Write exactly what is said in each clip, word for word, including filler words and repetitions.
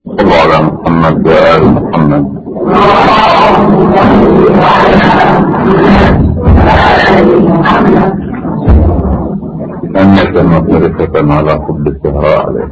صلوا على محمد وآل محمد. أنك مصرفة على حب الزهراء عليه.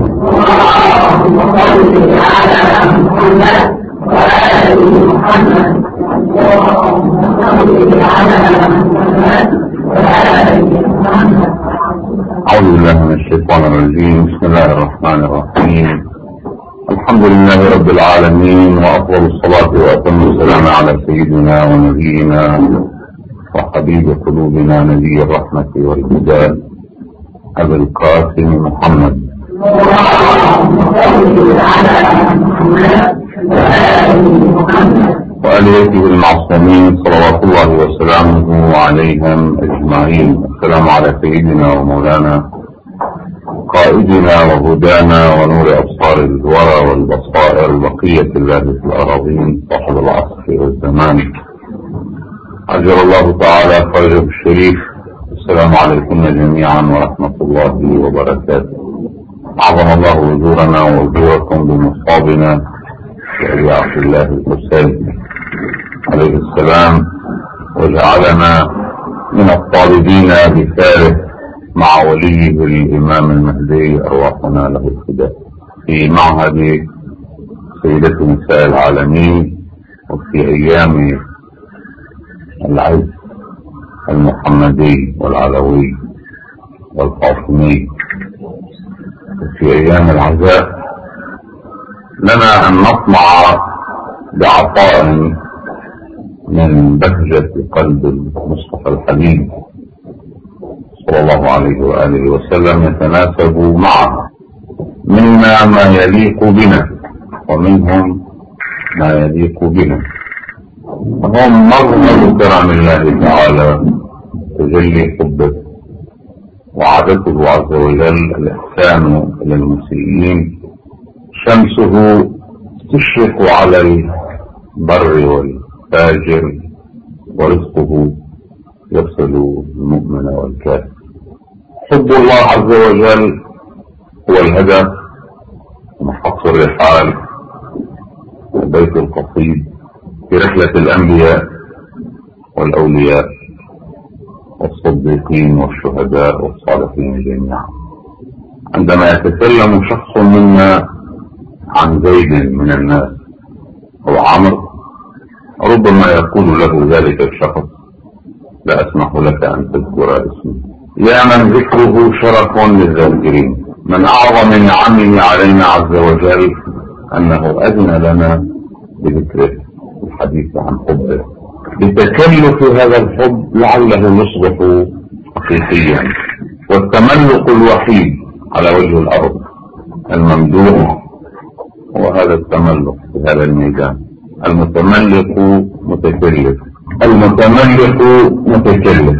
أعوذ بالله من الشيطان الرجيم. بسم الله الرحمن الرحيم. الحمد لله رب العالمين، وأفضل الصلاة وأتم السلام على سيدنا ونبينا وحبيب قلوبنا نبي الرحمة والهدى أبي القاسم محمد وآله المعصومين صلوات الله وسلامه عليهم أجمعين. السلام على سيدنا ومولانا قائدنا وهدانا ونور أبصار الورى والبصائر بقية الله في الأراضين صاحب العصر والزمان عجل الله تعالى فرجه الشريف. السلام عليكم جميعا ورحمة الله وبركاته. عظم الله وجورنا ووجوركم بمصابنا بأبي عبد الله الحسين عليه السلام، وجعلنا من الطالبين بثالث مع وليه الإمام المهدي أرواحنا له الفداء في معهد سيدة نساء العالمين، وفي أيام العز المحمدي والعلوي والفاطمي، وفي أيام العزاء لنا أن نطمع بعطاء من بهجة قلب المصطفى الحبيب صلى الله عليه وآله وسلم يتناسب معه، منا ما يليق بنا ومنهم ما يليق بنا. هم مظهر كرم الله تعالى تجلي حبه، وعادته عز وجل الإحسان إلى المسيئين. شمسه تشرق على البر والفاجر، ورزقه يصل المؤمن والكافر. حب الله عز وجل هو الهدف ومحط الرحال وبيت القصيد في رحلة الأنبياء والأولياء والصديقين والشهداء والصالحين جميعا. عندما يتكلم شخص منا عن زيد من الناس أو عمرو، ربما يقول له ذلك الشخص: لا أسمح لك أن تذكر اسمه. يا من ذكره شرف للذاكرين. من أعظم نعمه علينا عز وجل أنه أذن لنا بذكره الحديث عن حبه، بتكلف هذا الحب لعله يصبح حقيقيا. والتملق الوحيد على وجه الأرض الممدوح هو هذا التملق في هذا الميدان. المتملق متكلف، المتملق متكلف،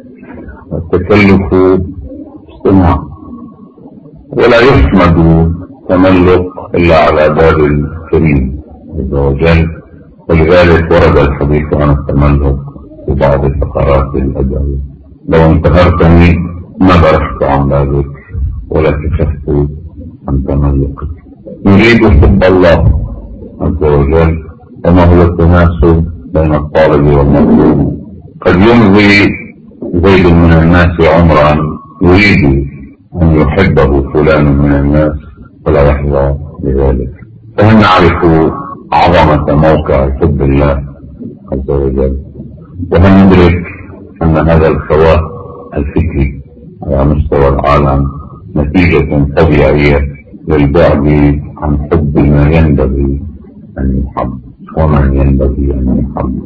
التكلف صنع، ولا يحمد تملق إلا على باب الكريم عز وجل. ولذلك ورد الحديث عن التملق في بعض فقرات الأدب: لو انتهرتني ما برحت عن بابك ولا كشفت عن تملقك. يريد حب الله عز وجل، وما هو التناسب بين الطالب والمطلوب. قد يمضي زيد من الناس عمرا يريد أن يحبه فلان من الناس فلا يحظى بذلك. فهل نعرف عظمة موقع حب الله عز وجل؟ وهل ندرك أن هذا الخواء الفكري على مستوى العالم نتيجة طبيعية للبعد عن حب ما ينبغي أن يحب ومن ينبغي أن يحب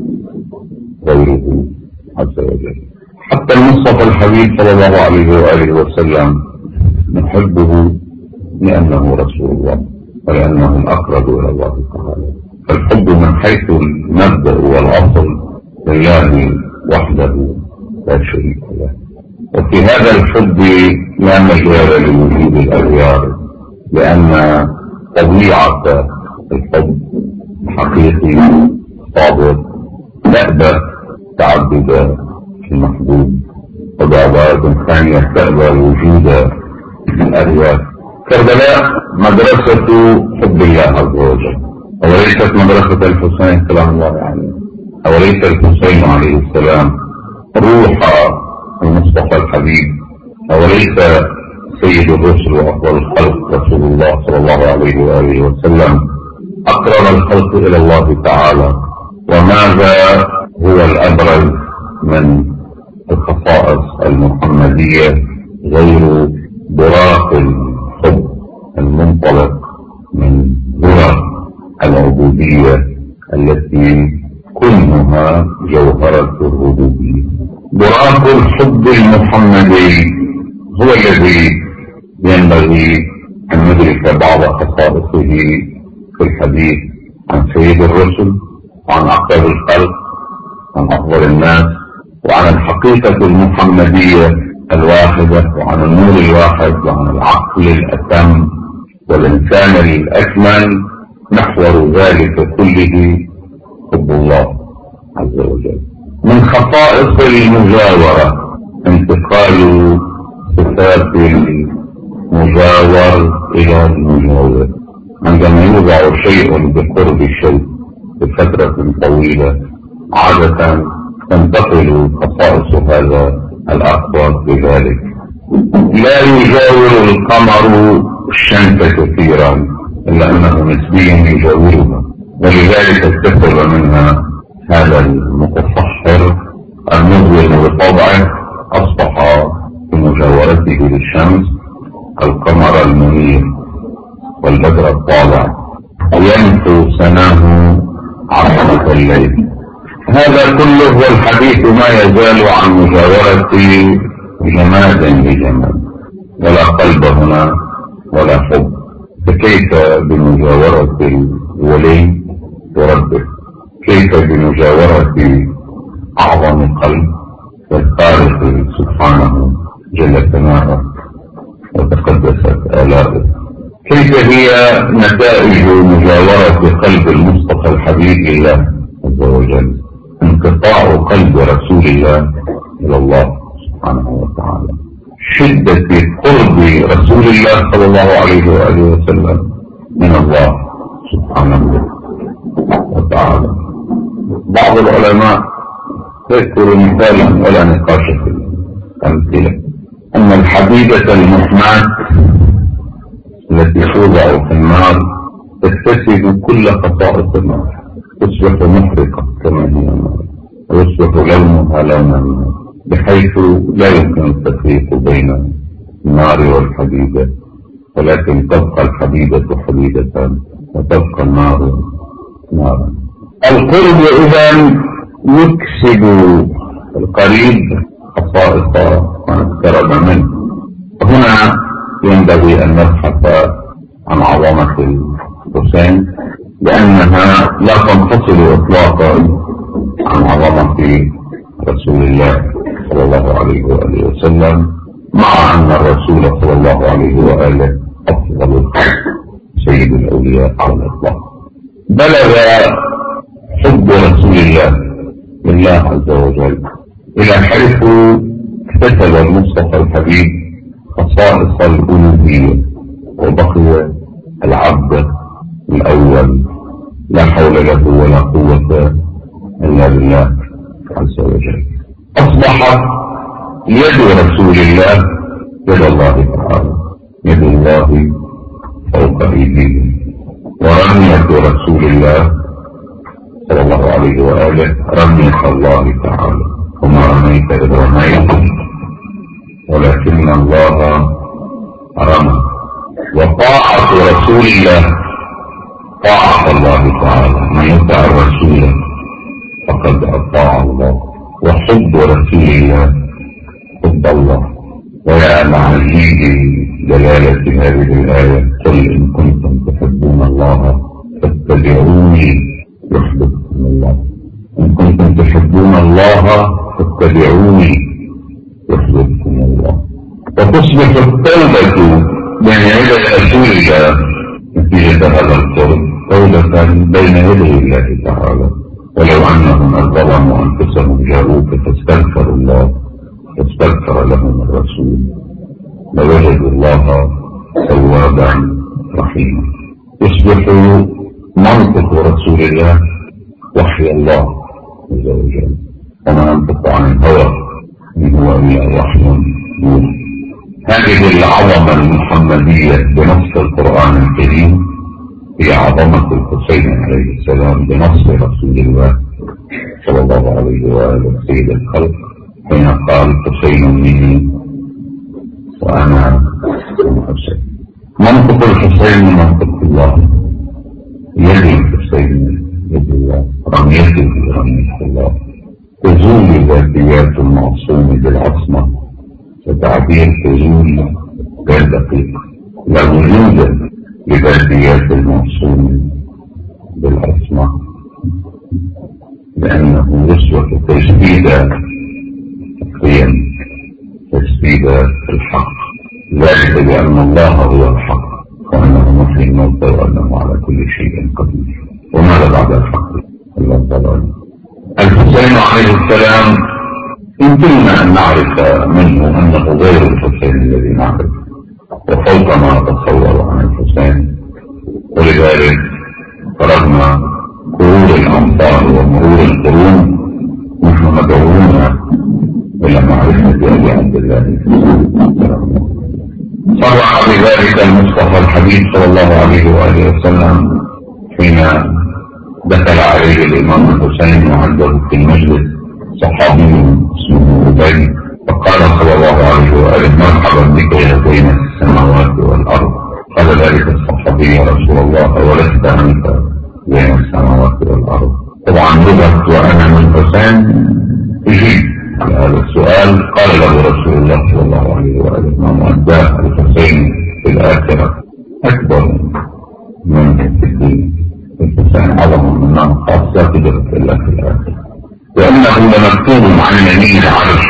غيره عز وجل؟ حتى المصطفى الحبيب صلى الله عليه وآله وسلم نحبه لأنه رسول الله ولأنه الأقرب إلى الله تعالى. فالحب من حيث المبدأ والأصل لله وحده لا شريك له. وفي هذا الحب لا مجال لوجود الأغيار، لأن طبيعة الحب حقيقي صادق تأبى تعدد المحبوب، وبعضات ثانية تأبى وجود الأغيار. كربلاء مدرسة حب الله عز وجل، أوليست مدرسة الحسين سلام الله عليه، أوليس الحسين عليه السلام روح المصطفى الحبيب، أوليس سيد الرسل وأفضل الخلق رسول الله صلى الله عليه وآله وسلم أقرب الخلق إلى الله تعالى؟ وماذا هو الأبرز من الخصائص المحمدية غير براق الحب المنطلق من ذرة العبودية التي كلها جوهرة الربوبية؟ براق الحب المحمدي هو الذي ينبغي أن ندرك بعض خصائصه في الحديث عن سيد الرسل وعن أقرب الخلق وعن أفضل الناس وعن الحقيقة المحمدية الواحدة وعن النور الواحد وعن العقل الأتم والإنسان الأكمل. محور ذلك كله حب الله عز وجل. من خصائص المجاورة انتقال صفات المجاور إلى المجاور. عندما يوضع شيء بقرب الشيء بفترة طويلة عادة تنتقل خصائص هذا الأقوى بذلك. لا يجاور القمر الشمس كثيرا إلا أنه نسبيا يجاورها، ولذلك اكتسب منها هذا المتصحر المظلم بطبعه أصبح في مجاورته للشمس القمر المنير والبدر الطالع ينفو سناه عصمة الليل. هذا كله هو الحديث ما يزال عن مجاورة جماد بجماد، ولا قلب هنا ولا حب. فكيف بمجاورة الولي وربه؟ كيف بمجاورة أعظم قلب والخالق سبحانه جل ثناؤه وتقدست آلاؤه؟ كيف هي نتائج مجاورة قلب المصطفى الحبيب لله عز وجل؟ انقطاع قلب رسول الله إلى الله سبحانه وتعالى، شدة قرب رسول الله صلى الله عليه وآله وسلم من الله سبحانه وتعالى. بعض العلماء يذكر مثالا ولا نقاش في الأمثلة أن الحديدة المحماة التي توضع في النار تكتسب كل خصائص النار، تصبح محرقة كما هي النار ويصبح لونها لون النار، بحيث لا يمكن التفريق بين النار والحديدة، ولكن تبقى الحديدة حديدة وتبقى النار نارا. القرب إذا يكسب القريب خصائص ونقترب منه. هنا ينبغي أن نبحث عن عظمة الحسين، لأنها لا تنفصل إطلاقا عن عظمة رسول الله صلى الله عليه وآله وسلم، مع أن الرسول صلى الله عليه وآله أفضل الخلق سيد الأولياء على الإطلاق. بلغ حب رسول الله لله عز وجل إلى حيث اكتسب المصطفى الحبيب خصائص الألوهية وبقي العبد الأول لا حول له ولا قوة إلا بالله عز وجل. أصبحت يد رسول الله يد الله تعالى، يد الله فوق أيديهم، ورمية رسول الله صلى الله عليه وآله رمية الله تعالى. وما رميت إذ رميت ولكن الله رمى. وطاعة رسول الله طاعة الله تعالى، من يطع الرسول فقد أطاع الله. وحب رسول الله حب الله. ويا لعجيب دلالة هذه الآية: قل إن كنتم تحبون الله فاتبعوني يحببكم الله. إن كنتم تحبون الله فاتبعوني يحببكم الله. وتصبح التوبة بين يدي رسول الله نتيجة هذا القرب توبة بين يدي الله تعالى. ولو أنهم ظلموا أنفسهم جاءوك فاستغفروا الله واستغفر لهم الرسول لوجدوا الله توابا رحيما. يصبح منطق رسول الله وحي الله عز وجل، وما ينطق عن الهوى إن هو إلا وحي يوحى. هذه العظمة المحمدية بنص القرآن الكريم هي عظمة الحسين عليه السلام بنص رسول الله صلى الله عليه وآله سيد الخلق حين قال حسين مني وأنا الحسين. منطق الحسين منطق الله، يد الحسين يد الله، رميته رمية الله. تزول ذاتيات المعصوم بالعصمة، فتعبير تزول غير دقيق، لا وجود لذاتيات المعصوم بالعصمة، لأنه يسوى تجديد القيم، تجديد الحق، ذلك بأن الله هو الحق وأنه محيي الموتى وأنه على كل شيء قدير. وماذا بعد الحق إلا الضلال. الحسين عليه السلام يمكننا أن نعرف منه أنه غير الحسين الذي نعرف وفوق ما نتصور عن الحسين، ولذلك فرغنا مرور الأمطار ومرور القرون نحن مدعوون إلى معرفة أبي عبد الله. صرح بذلك المصطفى الحبيب صلى الله عليه وآله وسلم حين دخل عليه الإمام الحسين وعنده في المجلس صحابي اسمه أبي، فقال صلى الله عليه وآله مرحبا بك يا بين السماوات والأرض. قال ذلك الصحابي يا رسول الله أولست أنت بين السماوات والأرض؟ طبعا لغة وأنا من حسين تجيب على هذا السؤال. قال له رسول الله صلى الله عليه وآله ما مؤداه الحسين في الآخرة أكبر من في الدين. الحسين عظم منه خاصة قدرة الله في الآخرة، وأنه لمكتوب عن يمين العرش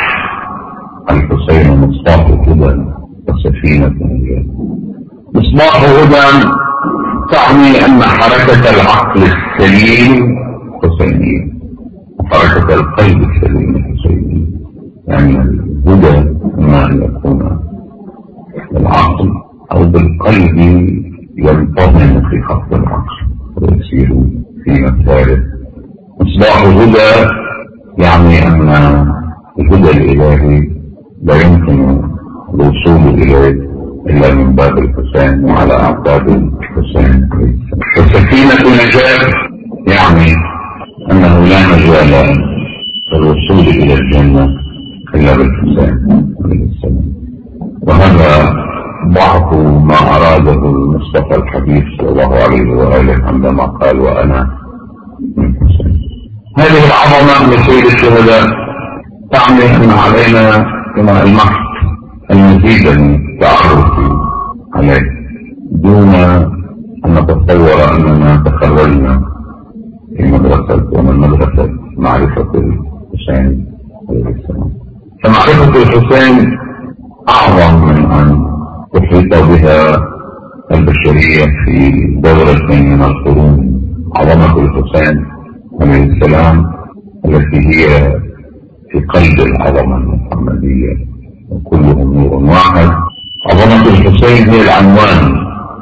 الحسين مصباح هدى وسفينة نجاة. مصباح هدى تعني أن حركة العقل السليم حسينية وحركة القلب السليم حسينية. يعني الهدى إما أن يكون بالعقل أو بالقلب ينتظم في خط العقل ويسير في مساره. مصباح هدى يعني أن الهدى الإلهي لا يمكن الوصول إليه إلا من باب الحسين وعلى أعتاب الحسين. وسفينة نجاة يعني أنه لا مجال للوصول إلى الجنة إلا بالحسين عليه السلام. وهذا بعض ما أراده المصطفى الحبيب صلى الله عليه وآله عندما قال وأنا من حسين. هذه العظمة لسيد الشهداء تعني أن علينا كما المحك المزيد من التعرف عليه دون أن نتصور أننا تخرجنا في مدرسة ومن مدرسة معرفة الحسين عليه السلام. فمعرفة الحسين أعظم من أن تحيط بها البشرية في دورة من القرون. عظمة الحسين عليه السلام التي هي في قلب العظمة المحمدية وكلهم نور واحد. عظمة الحسين هي العنوان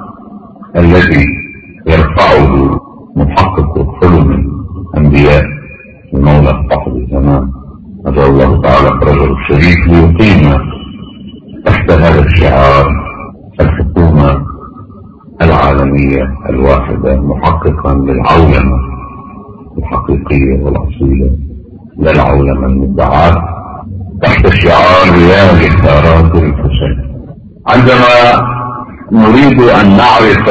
الذي يرفعه محقق حلم الأنبياء المولى صاحب الزمان أدعو الله تعالى فرجه الشريف ليقيم تحت هذا الشعار الحكومة العالمية الواحدة محققا للعولمة الحقيقية والأصيلة لا العولمة المدعاة تحت شعار يا لثارات الحسين. عندما نريد أن نعرف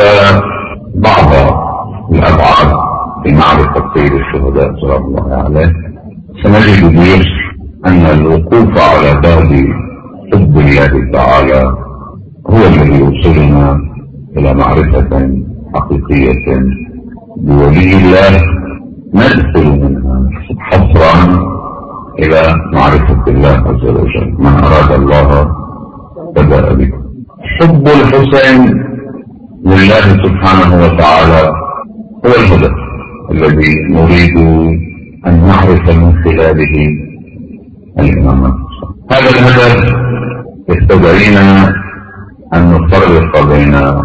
بعض الأبعاد في معرفة سيد الشهداء سلام الله عليه سنجد بيسر أن الوقوف على باب حب الله تعالى هو الذي يوصلنا إلى معرفة حقيقية بولي الله ندخل منها حصرا إلى معرفة الله عز وجل. من أراد الله بدأ به. حب الحسين لله سبحانه وتعالى هو الهدف الذي نريد أن نعرف من خلاله الإمامة. هذا الهدف يستدعينا أن نفرق بين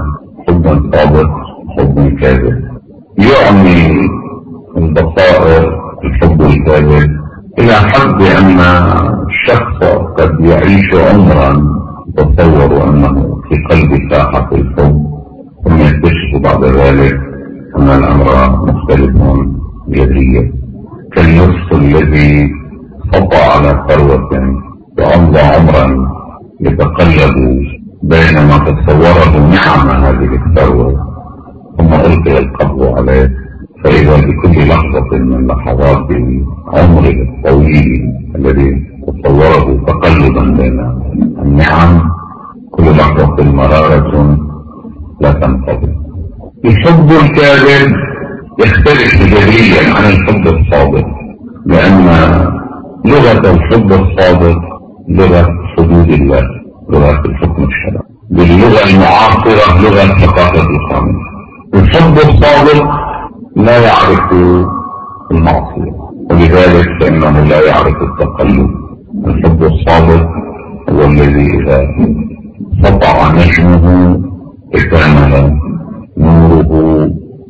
حب صادق وحب كاذب. يعني البصائر الحب الكاذب إلى حد أن الشخص قد يعيش عمرا يتصور أنه في قلب ساحة الحب، ثم يكتشف بعد ذلك أن الأمر مختلف جذريا، كالنصف الذي سطى على ثروة وأمضى عمرا يتقلب بين ما تصوره نعم هذه الثروة، ثم ألقي القبض عليه، فإذا بكل لحظة من لحظات عمره الطويل الذي تصوره تقلبا بين النعم كل لحظة مرارة لا تنقضي. الحب الكاذب يختلف جذريا عن الحب الصادق، لأن لغة الحب الصادق لغة حدود الله، لغة الحكم الشرعي، باللغة المعاصرة لغة ثقافة القانون. الحب الصادق لا يعرف المعصية، ولذلك فإنه لا يعرف التقلب. الحب الصادق هو الذي إذا سطع نجمه اكتمل نوره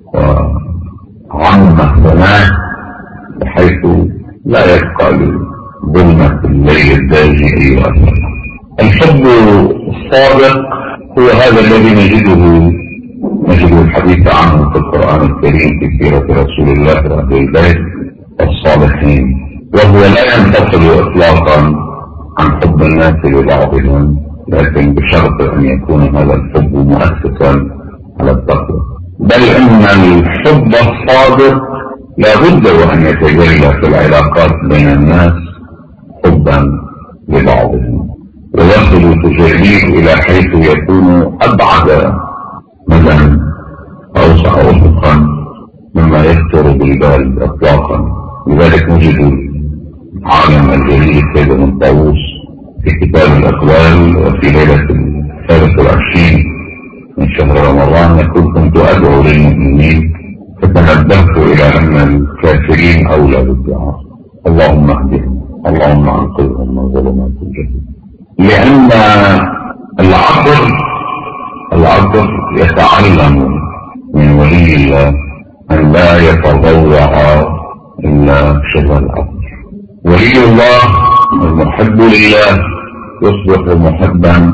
وعم ثناه، بحيث لا يبقى لظلمة الليل الداجي أي أثر. الحب الصادق هو هذا الذي نجده نجد الحديث عنه في القرآن الكريم في سيرة رسول الله وأهل البيت الصالحين، وهو لا ينفصل إطلاقا عن حب الناس لبعضهم، لكن بشرط أن يكون هذا الحب مؤسسا على التقوى. بل إن الحب الصادق لا بد وأن يتجلى في العلاقات بين الناس حبا لبعضهم، ويصل تجليه إلى حيث يكون أبعد مدى أوسع أفقا مما يخطر بالبال إطلاقا. لذلك نجد عالم الجليل سيد بن طاووس في كتاب الأقوال وفي ليلة الثالث والعشرين من شهر رمضان يقول: كنت أدعو للمؤمنين فتنبهت إلى أن الكافرين أولى بالدعاء، اللهم اهدهم، اللهم انقذهم من ظلمات الجحيم. لأن العصر العصر يتعلم من ولي الله أن لا يتضوع إلا شبه العصر. ولي الله المحب لله يصبح محبا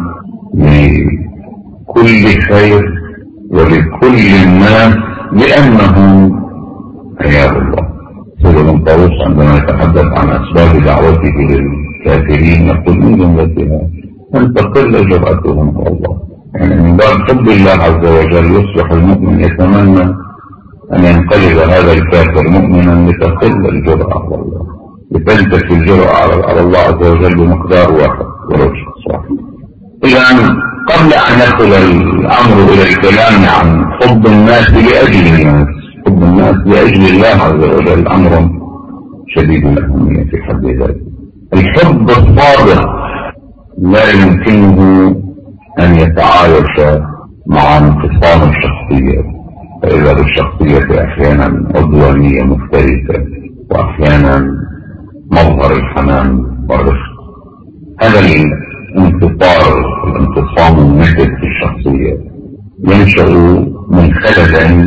لكل خير ولكل الناس لأنه عياذ الله. سيد بن طاووس عندما يتحدث عن أسباب دعوته للكافرين يقول من جملتها أن تقل جرأتهم على الله، يعني من باب حب الله عز وجل يصبح المؤمن يتمنى أن ينقلب هذا الكافر مؤمنا لتقل الجرأة على الله، لتنتفي الجرأة على الله عز وجل بمقدار واحد ولو شخص واحد. إذا قبل أن يدخل الأمر إلى الكلام عن حب الناس لأجل الناس، حب الناس لأجل الله عز وجل أمر شديد الأهمية في حد ذاته. الحب الصادق لا يمكنه أن يتعايش مع انفصام الشخصية، فإذا بالشخصية أحيانا عدوانية مفترسة وأحيانا مظهر الحنان والرفق. هذا الانفصال الانفصام النكد في الشخصية ينشأ من خلل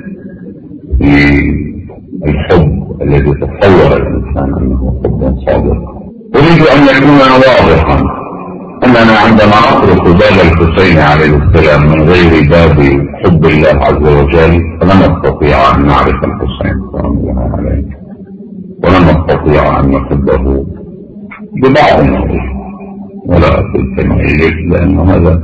في الحب الذي تصور الإنسان أنه حب صادق. أريد أن يكون واضحا أننا عندما نترك باب الحسين عليه السلام من غير باب حب الله عز وجل فلن نستطيع أن نعرف الحسين سلام الله عليه، ولن نستطيع أن نحبه ببعض النظر ولا بالتمييز، لأن هذا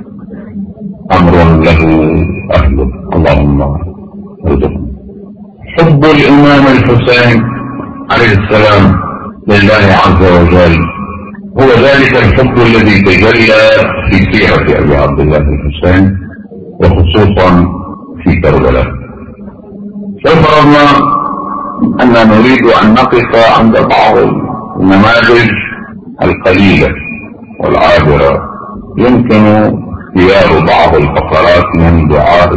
أمر له أهله. اللهم ارزقنا حب الإمام الحسين عليه السلام لله عز وجل، هو ذلك الحب الذي تجلى في سيرة أبي عبد الله الحسين وخصوصا في كربلاء. لو فرضنا أننا نريد أن نقف عند بعض النماذج القليلة والعابرة، يمكن اختيار بعض الفقرات من دعاء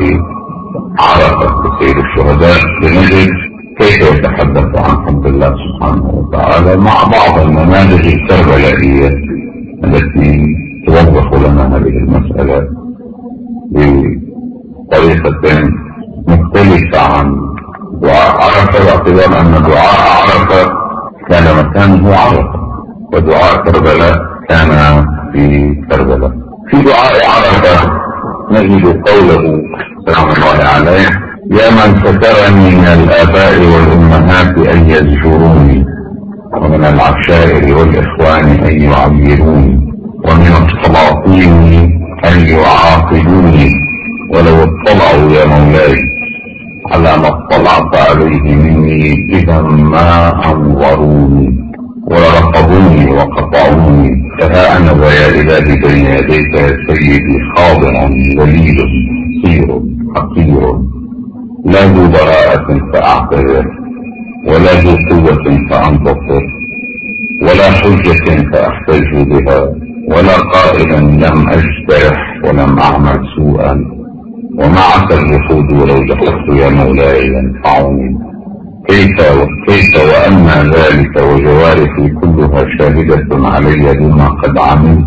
عرفة لسيد الشهداء لنجد كيف يتحدث عن حب الله سبحانه وتعالى مع بعض النماذج الكربلائية التي توضح لنا هذه المسألة طريقة مختلفة عن دعاء عرفة، باعتبار أن دعاء عرفة كان مكانه عرفة ودعاء كربلاء كان في كربلاء. في دعاء عرفة نجد قوله سلام الله عليه: يا من سترني من الآباء والأمهات أن يزجروني، ومن العشائر والإخوان أن يعيروني، ومن السلاطين أن يعاقبوني، ولو اطلعوا يا مولاي على ما اطلعت عليه مني إذا ما أنظروني ورقبوني وقطعوني، فها أنا ويا إلهي بين يديك يا سيدي خاضع ذليل صير حقير، لا ذو براءة فأعتذر، ولا ذو قوة فأنتصر، ولا حجة فأحتج بها، ولا قائلا لم أجترح ولم أعمل سوءا، وما عسى الجحود ولو جحدت يا مولاي ينفعني. كيف كيف وأن ذلك وجوارحي كلها شاهدة علي بما قد عملت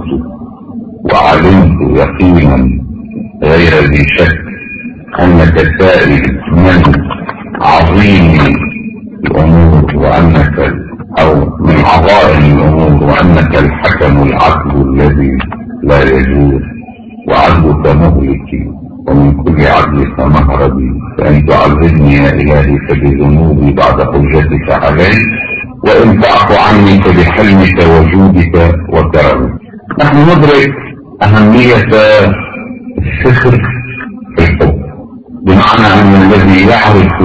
وعلمت يقينا غير ذي شك أنك سائل من عظيم الأمور وأنك أو من عظائم الأمور وأنك الحكم العدل الذي لا يجوز، وعدلك مهلكي ومن كل عدلك مهربي، فإن تعذبني يا إلهي فبذنوبي بعد حجتك علي، وإن تعفو عني فبحلمك وجودك وكرمك. نحن ندرك أهمية الفكر في الحب، بمعنى أن الذي يعرف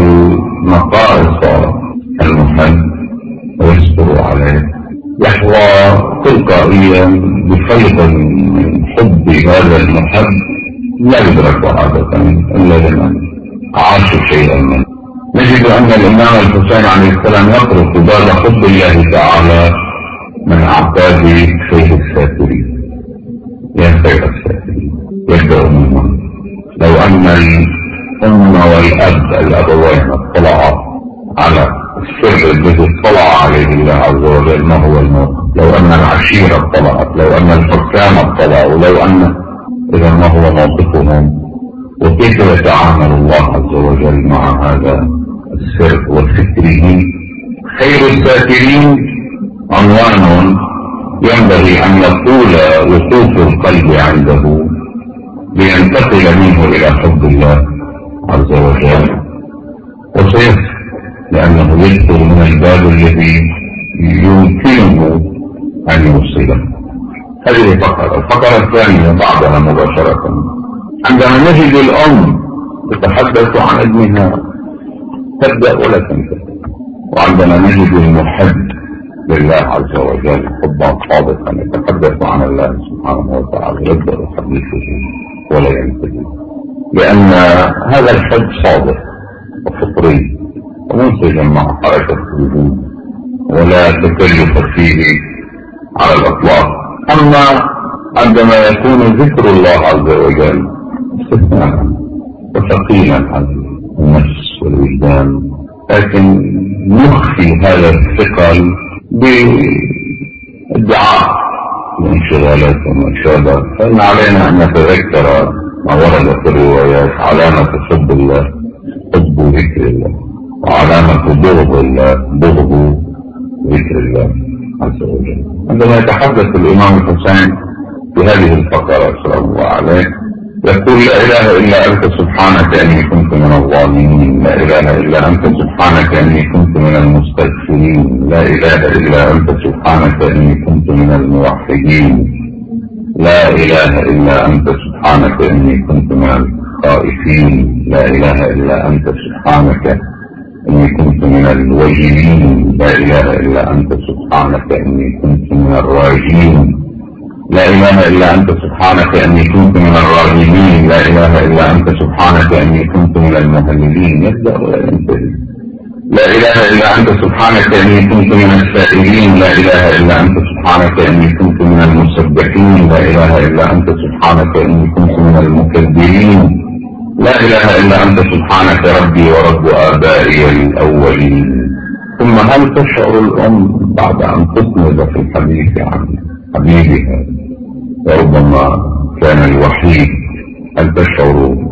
نقائص المحب ويصبر عليه يحظى تلقائيا بفيض من حب هذا المحب لا يدرك عادة إلا لمن عاش شيئا منه. نجد أن الإمام الحسين عليه السلام يطرق باب حب الله تعالى من أعتاب خير الساترين. يا خير الساترين يبدأ منهم: لو أن الأم والأب الأبوين اطلعا على السر الذي اطلع عليه الله عز وجل ما هو الموت، لو أن العشيرة اطلعت، لو أن الحكام اطلعوا، لو أن إذا ما هو موقفهم، وكيف يتعامل الله عز وجل مع هذا السر وفكره. خير الساترين عنوان ينبغي أن يطول وقوف القلب عنده لينتقل منه إلى حب الله عز وجل، وسيصل لأنه يدخل من الباب الذي يمكنه أن يوصله. هذه الفقرة. الفقرة الثانية بعدها مباشرة عندما نجد الأم تتحدث عن ابنها تبدأ ولا تنتهي، وعندما نجد المحب لله عز وجل حبا صادقا يتحدث عن الله سبحانه وتعالى يبدأ حديثه ولا ينتهي، لأن هذا الحب صادق وفطري ومنسجم مع حركة الوجود ولا تكلف فيه على الإطلاق. أما عندما يكون ذكر الله عز وجل استثناء وثقيلا عن النفس والوجدان، لكن نخفي هذا الثقل بالدعاء والانشغالات وما شابه، فإن علينا أن نتذكر ما ورد في الروايات: علامة حب الله حب ذكر الله، وعلامة بغض الله بغض ذكر الله عز وجل. عندما يتحدث الإمام الحسين في هذه الفقرة سلام الله عليه يقول: لا إله إلا أنت سبحانك إني كنت من الظالمين، لا إله إلا أنت سبحانك إني كنت من المستغفرين، لا إله إلا أنت سبحانك إني كنت من الموحدين، لا إله إلا أنت سبحانك إني كنت من الخائفين، لا إله إلا أنت سبحانك إني كنت من الوجلين، لا إله إلا أنت سبحانك إني كنت من الراجين، لا إله إلا أنت سبحانك إني كنت من الراغبين، لا إله إلا أنت سبحانك إني كنت من المهللين. يبدأ ولا ينتهي. لا إله إلا أنت سبحانك إني كنت من السائلين، لا إله إلا أنت سبحانك إني كنت من المسبحين، لا إله إلا أنت سبحانك إني كنت من المكبرين، لا إله إلا أنت سبحانك ربي ورب آبائي الأولين. ثم هل تشعر الأم بعد أن تسند في الحديث عن حبيبها وربما كان الوحيد، هل تشعر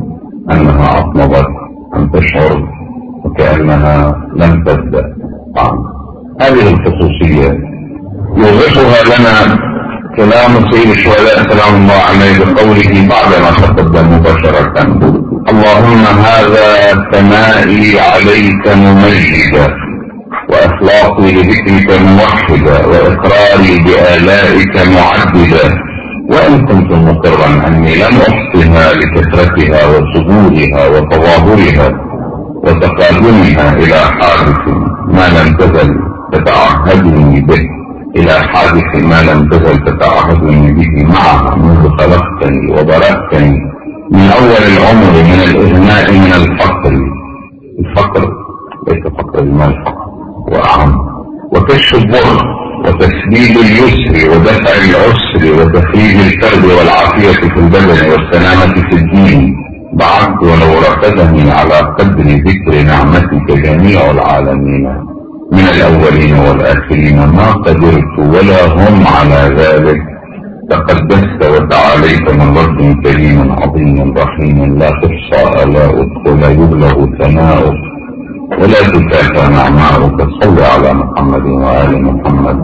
أنها أطنبت، أن تشعر وكأنها لم تبدأ طعم. هذه الخصوصية يوضحها لنا كلام سيد الشهداء سلام الله عليه بقوله بعدما تقدم مباشرة: اللهم هذا ثنائي عليك ممجدا، وإخلاصي لذكرك موحدا، وإقراري بآلائك معددا، وإن كنت مقرا أني لم أحصها لكثرتها وصدورها وتظاهرها وتقادمها إلى حادث ما لم تزل تتعهدني به إلى حادث ما لم تزل تتعهدني به معها منذ خلقتني وبرأتني من أول العمر من الإغناء من الفقر. الفقر ليس فقر المال فقط، وأعم، وكشف الضر وتسديد اليسر ودفع العسر وتخريج الكرب والعافية في البدن والسلامة في الدين. بعد ولو رفدني على قدر ذكر نعمتك جميع العالمين من الأولين والآخرين ما قدرت ولا هم على ذلك. تقدست وتعاليت من رب كريم عظيم رحيم لا تحصى آلاؤك ولا يبلغ ثناؤك ولا تكافى نعماؤك. صل على محمد وآل محمد.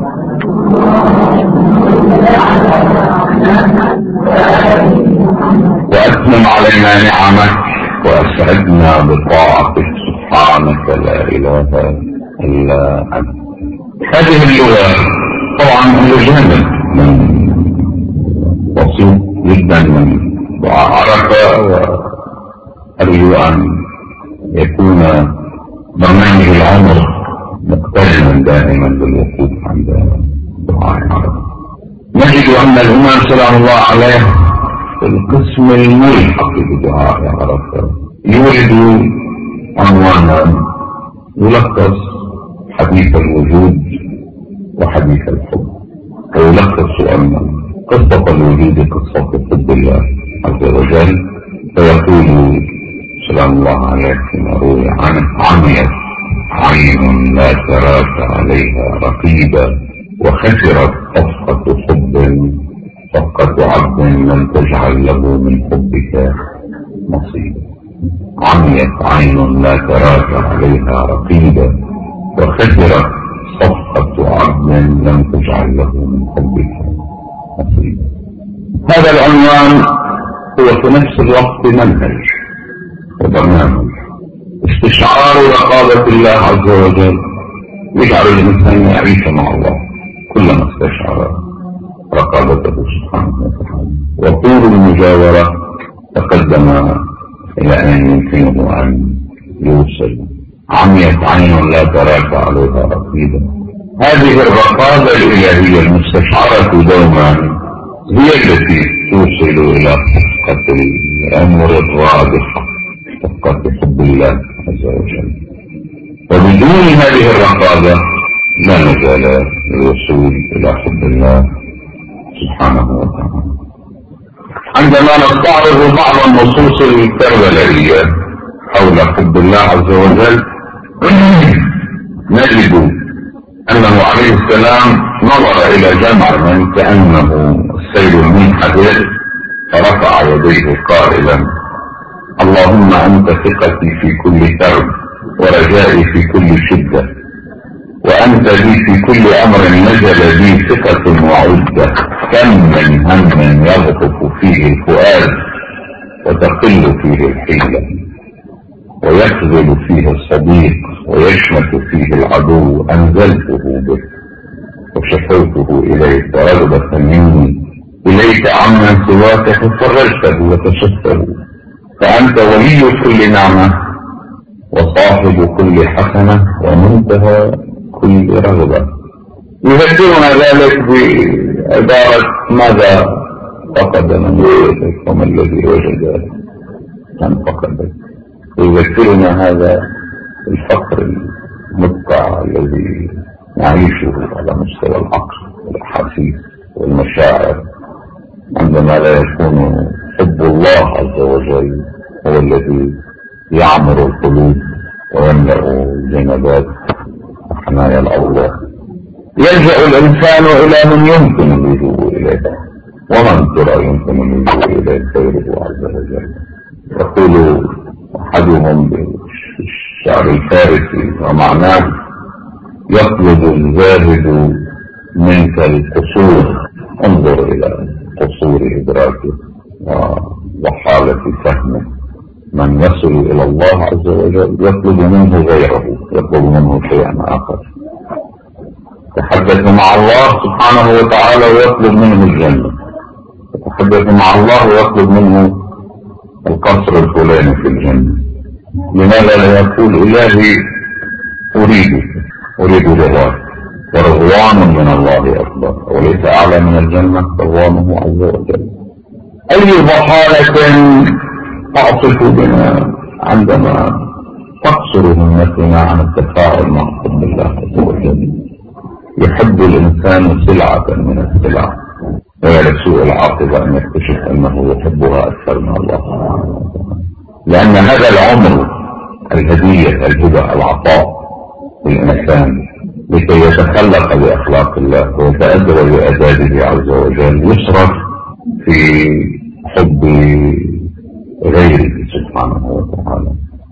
وأتمم علينا نعمك وأسعدنا بطاعتك سبحانك لا إله إلا أنت. هذه اللغة طبعا هي جانب من بسيط جدا من دعاء عرفة، وأرجو أن يكون برنامج العمر مقترنا دائما بالوقوف عند دعاء عرفة. نجد أن الإمام سلام الله عليه في القسم الملحق بدعاء عرفة يورد عنوانا يلخص حديث الوجود وحديث الحب، ويلخص أن قصة الوجود قصة حب الله عز وجل. فيقول سلام الله عليه فيما روي عنه: عميت عين لا تراك عليها رقيبا، وخسرت صفقة حب صفقة عبد لم تجعل له من حبك نصيبا. عميت عين لا تراك عليها رقيبا، وخسرت صفقة عبد لم تجعل له من حبك نصيبا. هذا العنوان هو في نفس الوقت منهج وبرنامج استشعار رقابة الله عز وجل، يجعل الإنسان يعيش مع الله كلما استشعر رقابته سبحانه وتعالى. وطول المجاورة تقدم إلى أن يمكنه أن يوصل. عميت عين لا تراك عليها رقيبا. هذه الرقابة الإلهية المستشعرة دوما هي التي توصل إلى حقيقة الأمر الرابحة، حقيقة حب الله عز وجل. وبدون هذه الرقابة لا مجال للوصول إلى حب الله سبحانه وتعالى. عندما نستعرض بعض النصوص الكربلائية حول حب الله عز وجل نجد أنه عليه السلام نظر إلى جمع من كأنه السيل المنحدر فرفع يديه قائلا: اللهم أنت ثقتي في كل كرب ورجائي في كل شدة، وأنت لي في كل أمر نزل لي ثقة وعدة. كم من هم يغطف فيه الفؤاد وتقل فيه الحيلة، ويخذل فيه الصديق ويشمت فيه العدو. أنزلته به وشكوته إليك ورغبة مني إليك عمن سواك ففرجته وكشفته. فأنت ولي كل نعمة وصاحب كل حسنة ومنتهى كل رغبة. يذكرنا ذلك بعبارة: ماذا فقد من وجدك وما الذي وجد من فقدك. ويذكرنا هذا الفقر المدقع الذي نعيشه على مستوى العقل والأحاسيس والمشاعر، عندما لا يكون حب الله عز وجل هو الذي يعمر القلوب ويملأ الجنبات وحنايا الأرواح. يلجأ الإنسان إلى من يمكن اللجوء إليه، ومن ترى يمكن اللجوء إليه غيره عز وجل. يقول أحدهم بالشعر الفارسي ومعناه: يطلب الزاهد منك القصور، انظر إلى قصور إدراكه وحالة فهمه. من يصل إلى الله عز وجل يطلب منه غيره، يطلب منه شيئا آخر. يتحدث مع الله سبحانه وتعالى ويطلب منه الجنة، يتحدث مع الله ويطلب منه القصر الفلاني في الجنة. لماذا لا يقول: إلهي أريد أريد رضاك، ورضوان من الله أكبر، وليس أعلى من الجنة رضوانه عز وجل. أي ضحالة تعصف بنا عندما تقصر همتنا عن التفاعل مع حب الله عز وجل. يحب الإنسان سلعة من السلع، ويلسوء العاقبة أن يكتشف أنه يحبها أكثر من الله، لأن هذا العمر الهدية، الهبة، العطاء للإنسان لكي يتخلق بأخلاق الله ويتأدب بآدابه عز وجل، يصرف في حب غيره سبحانه وتعالى.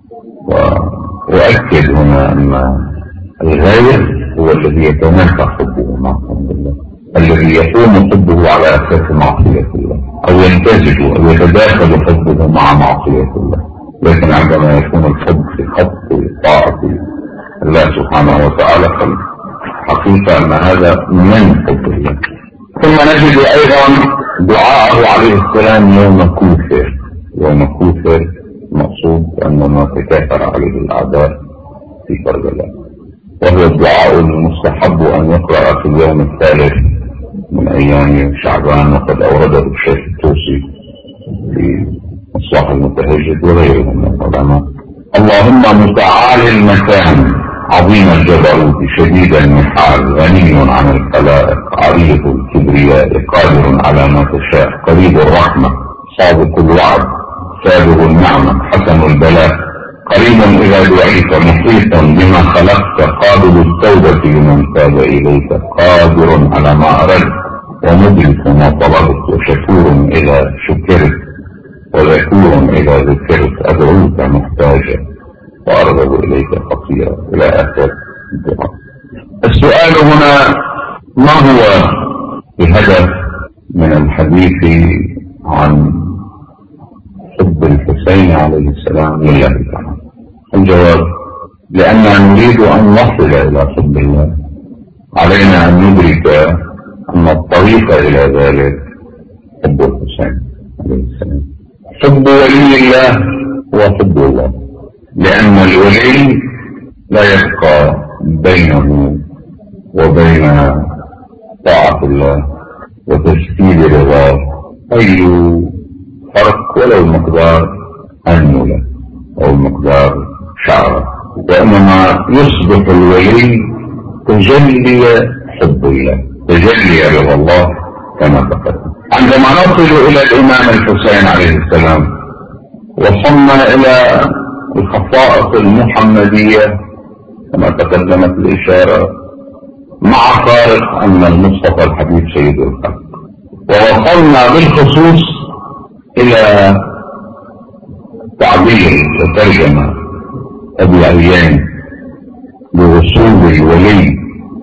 وأؤكد هنا أن الغير هو الذي يتنافى حبه مع حب الله، الذي يقوم حبه على أساس معصية الله، أو يمتزج أو يتداخل حبه مع معصية الله. لكن عندما يكون الحب في خط طاعة الله سبحانه وتعالى حقيقة أن هذا من حب الله. ثم نجد أيضا دعاءه عليه السلام يوم كوثر. يوم كوثر مقصود أنما تكاثر عليه الأعداء في كربلاء، وهو الدعاء المستحب أن يقرأ في اليوم الثالث من أيام شعبان، وقد أورده الشيخ الطوسي في مصباح المتهجد وغيره من العلماء. اللهم متعالي المكان، عظيم الجبروت، شديد المحال، غني عن الخلائق، عريض الكبرياء، قادر على ما تشاء، قريب الرحمة، صادق الوعد، سابغ النعمة، حسن البلاء، قريب إذا دعيت، محيط بما خلقت، قابل التوبة لمن تاب إليك، قادر على ما أردت، ومدرك ما طلبت، وشكور إذا شكرت، وذكور إذا ذكرت، أدعوك محتاجا وأرغب إليك فقيرا، إلى آخر الدعاء. السؤال هنا: ما هو الهدف من الحديث عن حب الحسين عليه السلام لله تعالى؟ الجواب: لأننا نريد أن نصل إلى حب الله، علينا أن ندرك أن الطريق إلى ذلك حب الحسين عليه السلام. حب ولي الله هو حب الله، لأن الولي لا يبقى بينه وبين طاعة الله وتسكيل رضاه أي فرق ولو مقدار أنملة أو مقدار شعرة، وإنما يصبح الولي تجلي حب الله، تجلي رضا الله كما تقدم. عندما نصل إلى الإمام الحسين عليه السلام وصلنا إلى الخصائص المحمدية كما تقدمت الإشارة، مع فارق أن المصطفى الحبيب سيد الخلق، ووصلنا بالخصوص إلى تعبير وترجمة أبي عيان بوصول الولي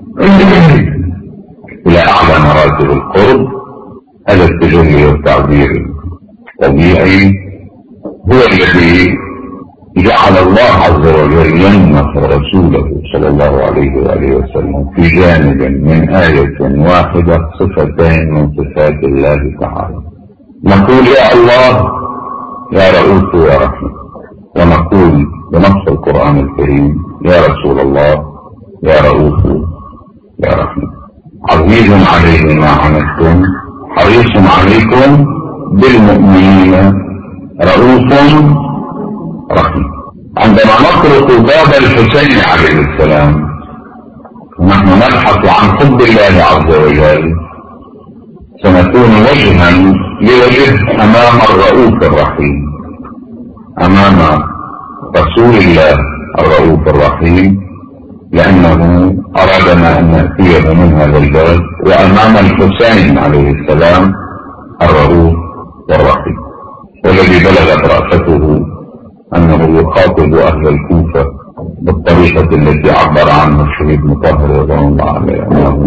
إلى أعلى مراتب القرب. هذا التجلي والتعبير الطبيعي هو الذي جعل الله عز وجل يمنح رسوله صلى الله عليه وآله وسلم في جانب من آية واحدة صفتين من صفات الله تعالى. نقول يا الله يا رؤوف يا رحيم، ونقول بنص القرآن الكريم يا رسول الله يا رؤوف يا رحيم. عزيز عليه ما عنتم حريص عليكم بالمؤمنين رؤوف رحيم. عندما نطرق باب الحسين عليه السلام نحن نبحث عن حب الله عز وجل، سنكون وجها لوجه امام الرؤوف الرحيم، امام رسول الله الرؤوف الرحيم، لانه ارادنا ان ناتيه من هذا الباب، وامام الحسين عليه السلام الرؤوف والرحيم. والذي بلغت رأفته أنه يخاطب أهل الكوفة بالطريقة التي عبر عنها الشهيد مطهر رضوان الله عليه،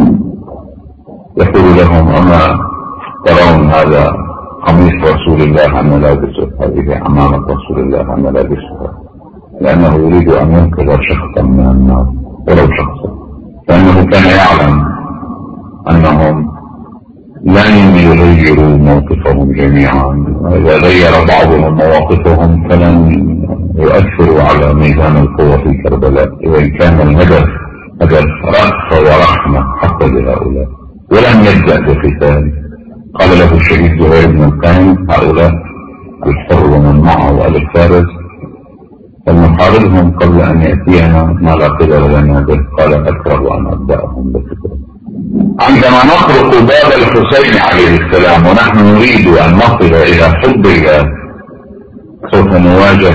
يقول لهم: أما ترون هذا قميص رسول الله أنا لابسه، هذه عمامة رسول الله أنا لابسها، لأنه يريد أن ينقذ شخصا من النار ولو شخصا، فإنه كان يعلم أنهم لن يغيروا موقفهم جميعا، وإذا غير بعضهم مواقفهم فلن يؤثروا على ميزان القوة في كربلاء، وإن كان الهدف هدف رأفة ورحمة حتى لهؤلاء، ولم يبدأ بقتال. قال له الشهيد زهير بن القين: هؤلاء الحر ومن معه آل الفارس فلنحاربهم قبل أن يأتينا ما لا قدر لنا به. قال: أكره أن أبدأهم بفكرة. عندما نطرق باب الحسين عليه السلام ونحن نريد أن نصل إلى حب الله سوف نواجه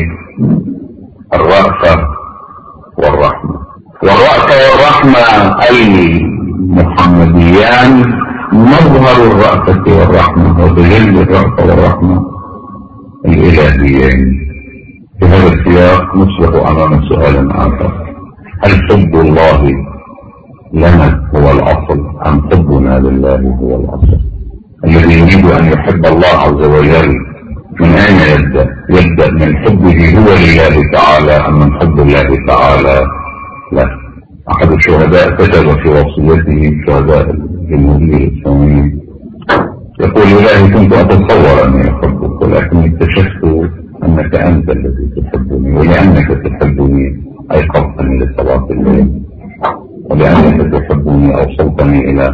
بالرأفة والرحمة. والرأفة والرحمة المحمديان مظهر الرأفة والرحمة وتجلي الرأفة والرحمة الإلهيين. في هذا السياق نصبح أمام سؤال آخر: هل حب الله لنا هو الأصل أم حبنا لله هو الأصل؟ الذي يريد أن يحب الله عز وجل من أين يبدأ؟ يبدأ من حبه هو لله تعالى أم من حب الله تعالى له؟ أحد الشهداء كتب في وصيته، شهداء الجمهورية الإسلامية، يقول: إلهي كنت أتصور أني أحبك ولكن اكتشفت أنك أنت الذي تحبني، ولأنك تحبني أيقظتني لصلاة الليل، ولأنك تحبني أوصلتني إلى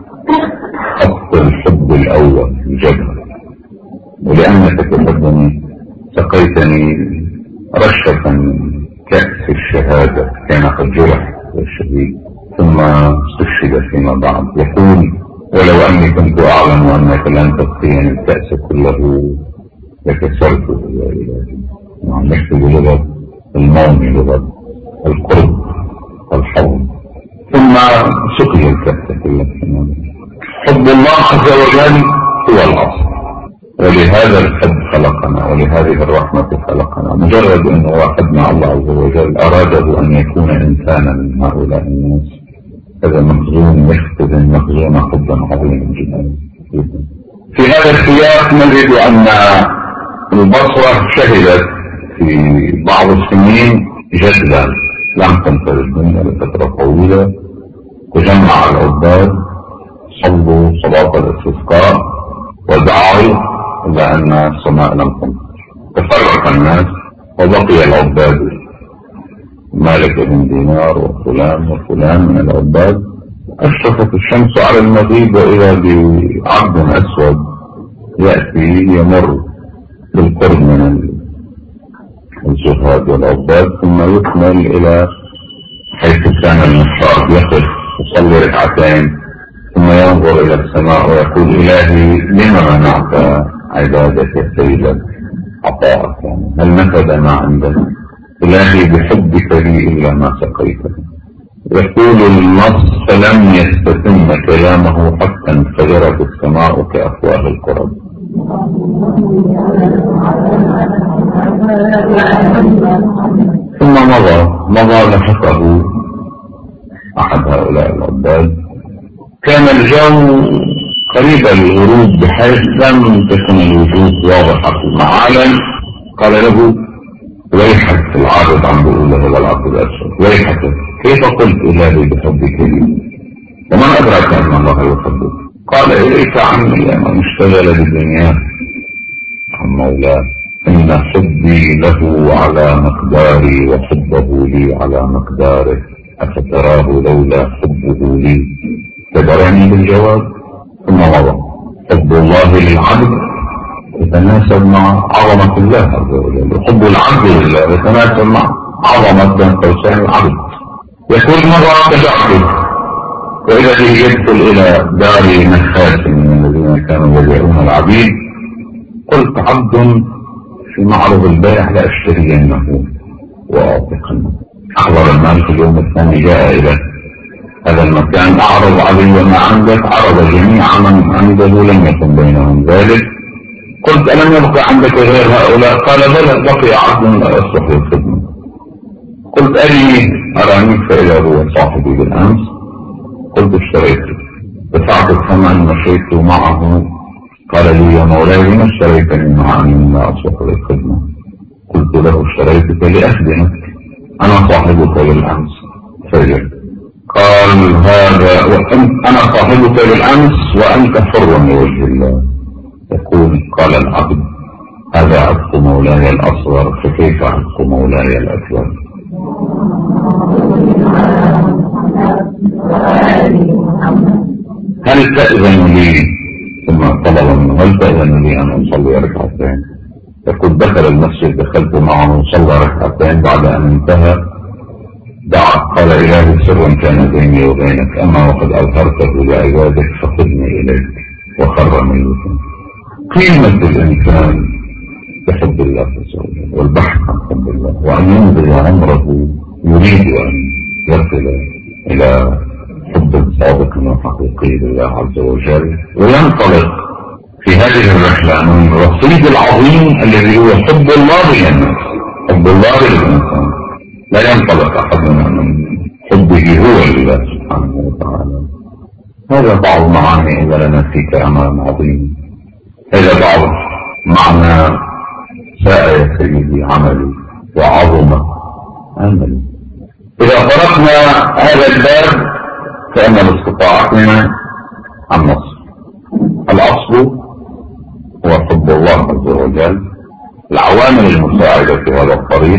خط الحب الأول في الجبهة، ولأنك تحبني سقيتني رشفة من كأس الشهادة، كان قد جرح الشهيد ثم استشهد فيما بعد. يقول: ولو أني كنت أعلم أنك لن تسقيني الكأس كله لكسرته يا إلهي. يعني نكتب لغة الماضي، لغة القرب والحب، ثم سقي الكأس كله. حب الله عز وجل هو الأصل، ولهذا الحب خلقنا ولهذه الرحمة خلقنا. مجرد أنه وحدنا الله عز وجل أراده أن يكون إنسانا من هؤلاء الناس، هذا مخزون يختزن مخزون حبا عظيما جدا. في هذا السياق نجد أن البصرة شهدت في بعض السنين جدلا لم تنتهي الدنيا لفترة طويلة، وجمع العباد، صلوا صلاة الاستسقاء ودعوا إلى أن السماء لم تمطر، تفرق الناس وبقي العباد، مالك بن دينار وفلان وفلان من العباد. أشرفت الشمس على المغيب وإذا بعبد أسود يأتي يمر بالقرب من الزهاد والعباد، ثم يكمل إلى حيث كان المحراب، يقف يصلي ركعتين ثم ينظر إلى السماء ويقول: إلهي لما منعت عبادك سيدا عطاءك؟ هل نفد ما عندك؟ إلهي بحبك لي إلا ما سقيتك. يقول النص: فلم يستتم كلامه حتى انفجرت السماء كأفواه القرب. ثم مضى مضى لحقه أحد هؤلاء العباد. كان الجو قريب الغروب بحيث لم تكن الوجوه واضحة في المعالم. قال له: ويحك، العابد عم بيقول له العبد الأسود: ويحك، كيف قلت إلهي بحبك لي ومن أدرك أن الله يحبك؟ قال: إليك عني يا من اشتغل بالدنيا عن مولاه، إن حبي له على مقداري وحبه لي على مقداره، أفتراه لولا حبه لي تدرني بالجواب. ثم مضى. حب الله للعبد يتناسب مع عظمة الله عز وجل، وحب العبد لله يتناسب مع عظمة بين قوسين العبد. يقول: مضى كجعبد، وإذا به يدخل إلى دار نحاس من الذين كانوا يبيعون العبيد. قلت: عبد في معرض البيع لأشترينه وأعتقنه. أحضر المال في اليوم الثاني، جاء إلى هذا المكان، أعرض علي ما عندك، عرض جميع من عنده، لم يكن بينهم ذلك. قلت ألم يبقى عندك غير هؤلاء؟ قال بلى بقي عبد لا يصلح للخدمة. قلت أرني أرانيك فإذا هو صاحبي بالأمس. قلت اشتريته، دفعت الثمن مشيت معه. قال لي يا مولاي لما اشتريتني مع أني لا أصلح للخدمة؟ قلت له اشتريتك لأخدمك، أنا صاحبك بالأمس فجأة. قال هذا وأنت أنا صاحبك بالأمس وأنت حر لوجه الله. يقول قال العبد هذا عتق مولاي الأصغر فكيف عتق مولاي الأكبر؟ هل تأذن لي؟ ثم طلب منه هل تأذن لي أن أصلي ركعتين؟ يقول دخل المسجد، دخلت معه وصلى ركعتين. بعد أن انتهى دعا قال إلهي سر كان بيني وبينك، أما وقد أظهرته لعبادك فخذني إليك. وخر ميتا. قيمة الإنسان بحب الله عز وجل والبحث عن حب الله، وأن يمضي عمره يريد أن يصل إلى حب صادق وحقيقي لله عز وجل، وينطلق في هذه الرحلة من الرصيد العظيم الذي هو حب الله للناس، حب الله للإنسان. لا ينطلق أحدنا من حبه هو لله سبحانه وتعالى. هذا بعض معاني إذا لنا فيك أمام عظيم. هذا بعض معنى ساء يا سيدي عملي وعظم أملي. إذا طرقنا هذا الباب فإن لاستطاعتنا النصر. الأصل هو حب الله عز وجل. العوامل المساعدة في هذا الطريق،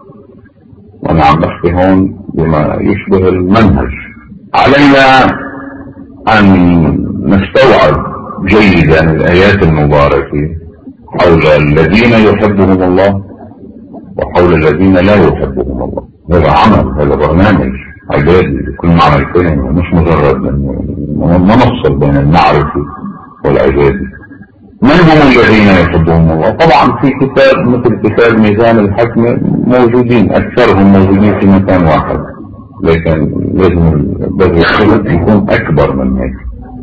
وأنا عم بحكي هون بما يشبه المنهج، علينا أن نستوعب جيدا الآيات المباركة حول الذين يحبهم الله وحول الذين لا يحبهم الله. هذا عمل، هذا برنامج عبادي بكل معنى الكلمة، مش مجرد منصب بين المعرفة والعبادة. من هم الذين يحبهم الله؟ طبعا في كتاب مثل كتاب ميزان الحكمة موجودين، أكثرهم موجودين في مكان واحد، لكن لازم البذل يكون أكبر من هيك.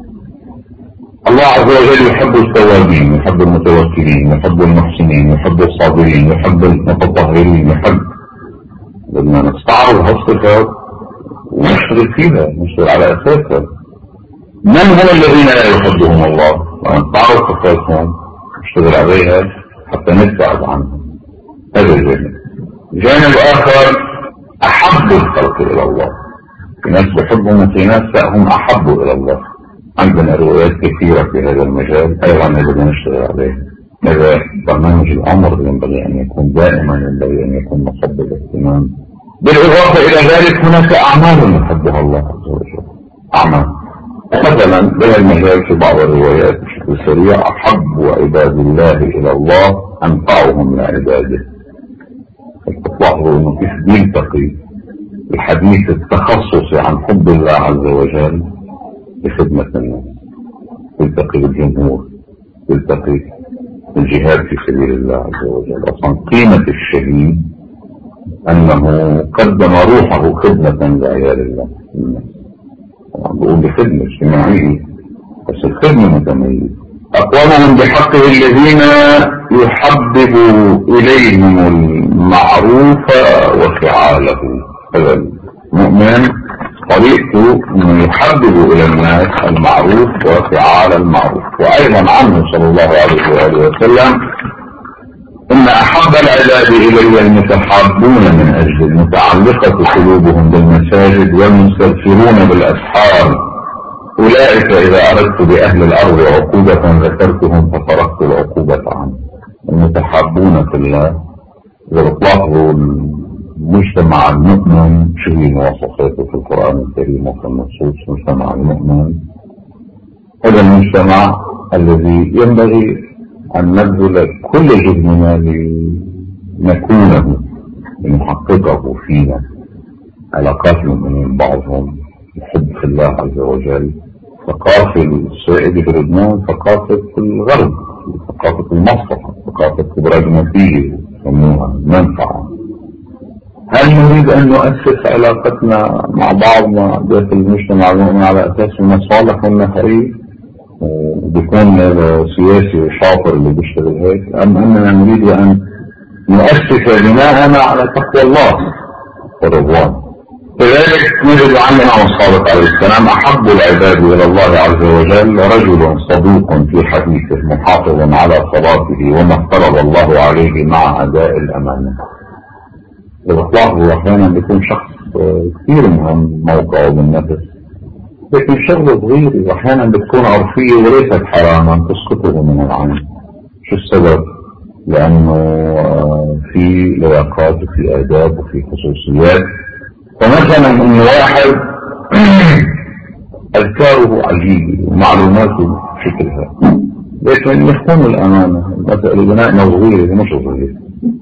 الله عز وجل يحب التوابين، يحب المتوكلين، يحب المحسنين، يحب الصابرين، يحب المتطهرين، يحب. بدنا نستعرض هالصفات ونشتغل فيها، نشتغل على أساسها. من هم الذين لا يحبهم الله؟ ونستعرض صفاتهم نشتغل عليها حتى نبتعد عنهم. هذا الجانب. الجانب الآخر أحب الخلق إلى الله. في ناس بحبهم وفي ناس لا، هم أحبوا إلى الله. عندنا روايات كثيرة في هذا المجال أيضا بدنا نشتغل عليها. هذا برنامج الأمر ينبغي أن يكون دائما، ينبغي أن يكون مصب الاهتمام. بالإضافة إلى ذلك هناك أعمال يحبها الله عز وجل. أعمال مثلا بهذا المجال في بعض الروايات بشكل سريع: أحب عباد الله إلى الله أنفعهم لعباده. تلاحظوا أنه كيف بيلتقي الحديث التخصصي عن حب الله عز وجل بخدمة الناس، يلتقي بالجمهور، يلتقي بالجهاد في سبيل الله عز وجل. أصلا قيمة الشهيد أنه قدم روحه خدمة لعيال الله. بقول بخدمة اجتماعية بس الخدمة متميزة. أقوامهم بحقه الذين يحبب إليهم المعروف وفعاله. هذا المؤمن طريقته أنه يحبب إلى الناس المعروف وفعال المعروف. وأيضا عنه صلى الله عليه وآله وسلم: إن أحب العباد إلي المتحابون من أجل المتعلقة قلوبهم بالمساجد والمستغفرون بالأسحار، أولئك إذا أردت بأهل الأرض عقوبة ذكرتهم فطرقت العقوبة عنهم. المتحابون في الله. إذا بتلاحظوا المجتمع المؤمن شو هي مواصفاته في القرآن الكريم وفي النصوص؟ المجتمع المؤمن هذا المجتمع الذي ينبغي أن نبذل كل جهدنا لنكونه لنحققه فينا. علاقات المؤمنين بعضهم الحب في الله عز وجل. ثقافة السائدة في لبنان ثقافة الغرب، ثقافة المصلحة، ثقافة البراغماتية يسموها المنفعة. هل نريد أن نؤسس علاقتنا مع بعضنا داخل المجتمع المؤمن على أساس المصالح والنفعية؟ بيكون سياسي شاطر اللي بيشتغل هيك، أم أننا نريد أن نؤسس بناءنا على تقوى الله ورضوانه. لذلك نجد عن الإمام الصادق عليه السلام: أحب العباد إلى الله عز وجل رجل صدوق في حديثه محافظ على صلاته وما افترض الله عليه مع أداء الأمانة. إذا تلاحظوا أحيانا بيكون شخص كثير مهم موقعه بالنفس، لكن شغله صغير وأحيانا بتكون عرفية وليست حراما تسقطه من العين. شو السبب؟ لأنه في لياقات وفي آداب وفي خصوصيات. فمثلا إن واحد أذكاره عجيبة ومعلوماته شكلها، لكن يخون الأمانة. المسألة بناء صغيرة مش صغيرة،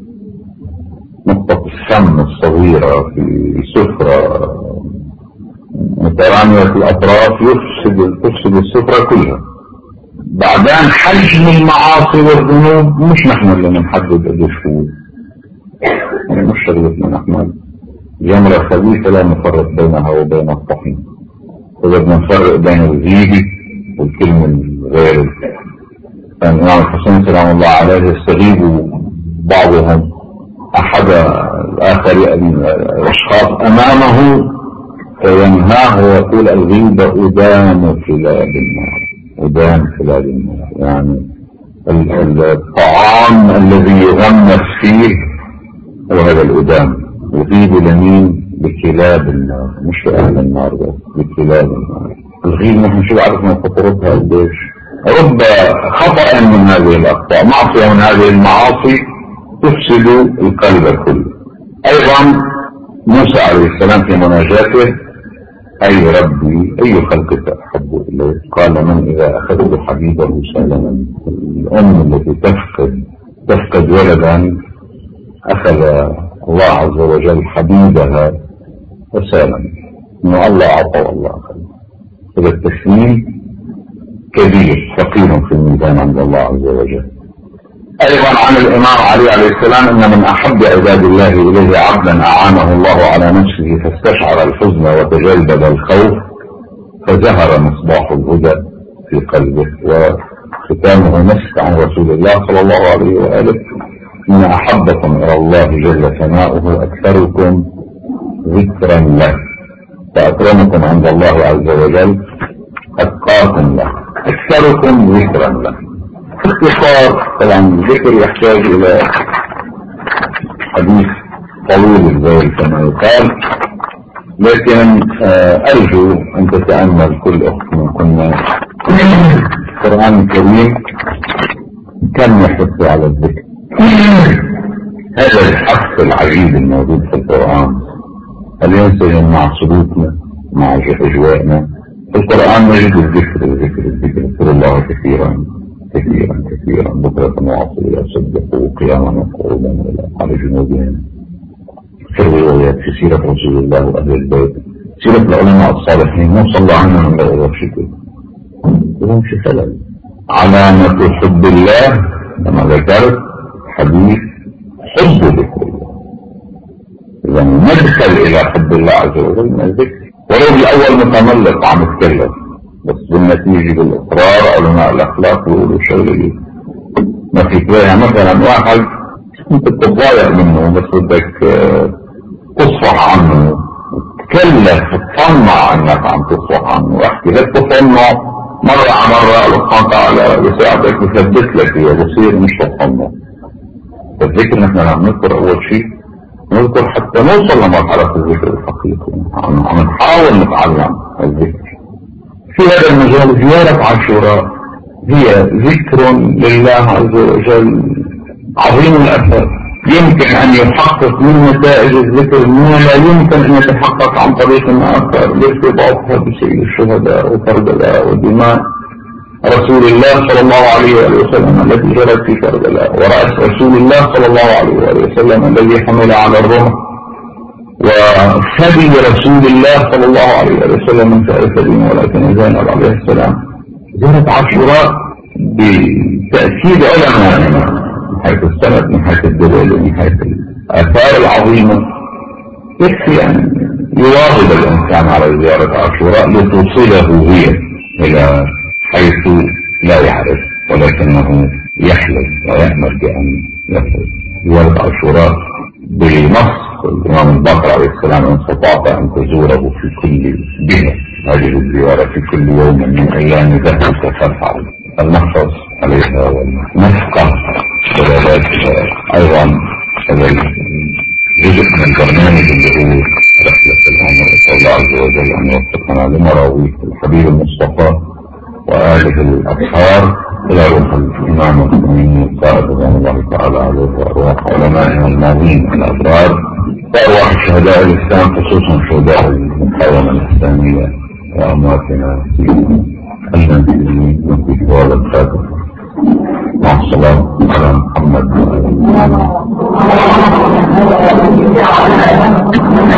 نقطة السم الصغيرة في سفرة مترامية الأطراف يفسد تفسد السفرة كلها. بعدين حجم المعاصي والذنوب مش نحن اللي بنحدد قديش هو، يعني مش شغلتنا نحن. جمرة خبيثة لا نفرق بينها وبين الطحين. إذا بدنا نفرق بين الغيبة والكلمة الغير، كان الإمام الحسين سلام الله عليه يستغيب بعضهم أحد الآخر الأشخاص أمامه فينهاه ويقول: الغيبة أدام خلال النار، أدام خلال النار، يعني الطعام الذي يغمس فيه وهذا الأدام. يغيب لمين؟ بكلاب النار، مش لأهل النار بس، بكلاب النار. الغيب نحن شو عرفنا خطرتها قديش؟ رب خطأ من هذه الأخطاء، معصية من هذه المعاصي تفسد القلب كله. أيضا موسى عليه السلام في مناجاته: أي ربي أي خلقك أحب إليك؟ قال: من إذا أخذت حبيبه سالما. الأم التي تفقد تفقد ولدا أخذ الله عز وجل حبيبها وسالما، إنه الله أعطى والله أخذ. هذا التسليم كبير ثقيل في الميزان عند الله عز وجل. أيضا عن الإمام علي عليه السلام: إن من أحب عباد الله إليه عبدا أعانه الله على نفسه فاستشعر الحزن وتجلد الخوف فزهر مصباح الهدى في قلبه. وختامه مسك عن رسول الله صلى الله عليه وآله: إن أحبكم إلى الله جل ثناؤه أكثركم ذكرا له، فأكرمكم عند الله عز وجل أتقاكم له، أكثركم ذكرا له. باختصار، طبعا الذكر يحتاج إلى حديث طويل البال كما يقال، لكن أرجو أن تتأمل كل أخت من كنا القرآن الكريم كم يحث على الذكر. هذا الحث العجيب الموجود في القرآن هل ينسجم مع سلوكنا مع أجوائنا؟ في القرآن نجد الذكر الذكر الذكر اذكروا الله كثيرا كثيرا كثيرا بكرة وعصيا صدقوا قياما وقعودا إلى على جنوبهم. في الروايات في سيرة رسول الله وأهل البيت، سيرة العلماء الصالحين ما صلى عنهم من غير شكل لهم خلل. علامة حب الله كما ذكرت حديث حب ذكر الله، إذا ندخل إلى حب الله عز وجل من الذكر، ولو بالأول متملق عم يتكلم، بس بالنتيجة بالإصرار علماء الأخلاق يقولوا شغلة ما في كلها. مثلا واحد انت بتتضايق منه بس بدك تصفح عنه، تكلف تطمع انك عم تصفح عنه، واحكي لك تصنع مرة على مرة الله سبحانه وتعالى بيساعدك بيثبت لك هي بصير مش تصنع. الذكر نحن عم نذكر اول شيء نذكر حتى نوصل لمرحلة الذكر الحقيقي، عم نحاول نتعلم الذكر. في هذا المجال زيارة عاشوراء هي ذكر لله عز وجل عظيم الأثر، يمكن أن يحقق من نتائج الذكر ما لا يمكن أن يتحقق عن طريق آخر لارتباطها بسير الشهداء وكربلاء ودماء رسول الله صلى الله عليه وسلم التي جرت في كربلاء، ورأس رسول الله صلى الله عليه وسلم الذي حمل على الرمح، وثدي رسول الله صلى الله عليه وسلم من سائر الدين ولكن زينب عليه السلام. زيارة عاشوراء بتأكيد علماء من حيث السند من حيث الدليل من حيث الآثار العظيمة يكفي أن يواظب الإنسان على زيارة عاشوراء لتوصله هي إلى حيث لا يعرف ولكنه يحلم ويأمل بأن يصل. زيارة عاشوراء بنص الإمام الباقر عليه السلام: إن استطعت أن تزوره في كل بها هذه الزيارة في كل يوم من أيام ذهبك فافعل. فلنحرص عليها ونفقه دلالاتها. أيضا هذا جزء من البرنامج اللي هو رحلة العمر، نسأل الله عز وجل أن يوفقنا لمراويح الحبيب المصطفى وآله الأطهار إلى روح الإمام الخميني القائد رضوان الله تعالى عليه، وأرواح علمائنا الماضين الأبرار، وأرواح شهداء الإسلام خصوصا شهداء المقاومة الإسلامية وأمواتنا في المنزلين وفي حوار الخاتم، مع الصلاة على محمد.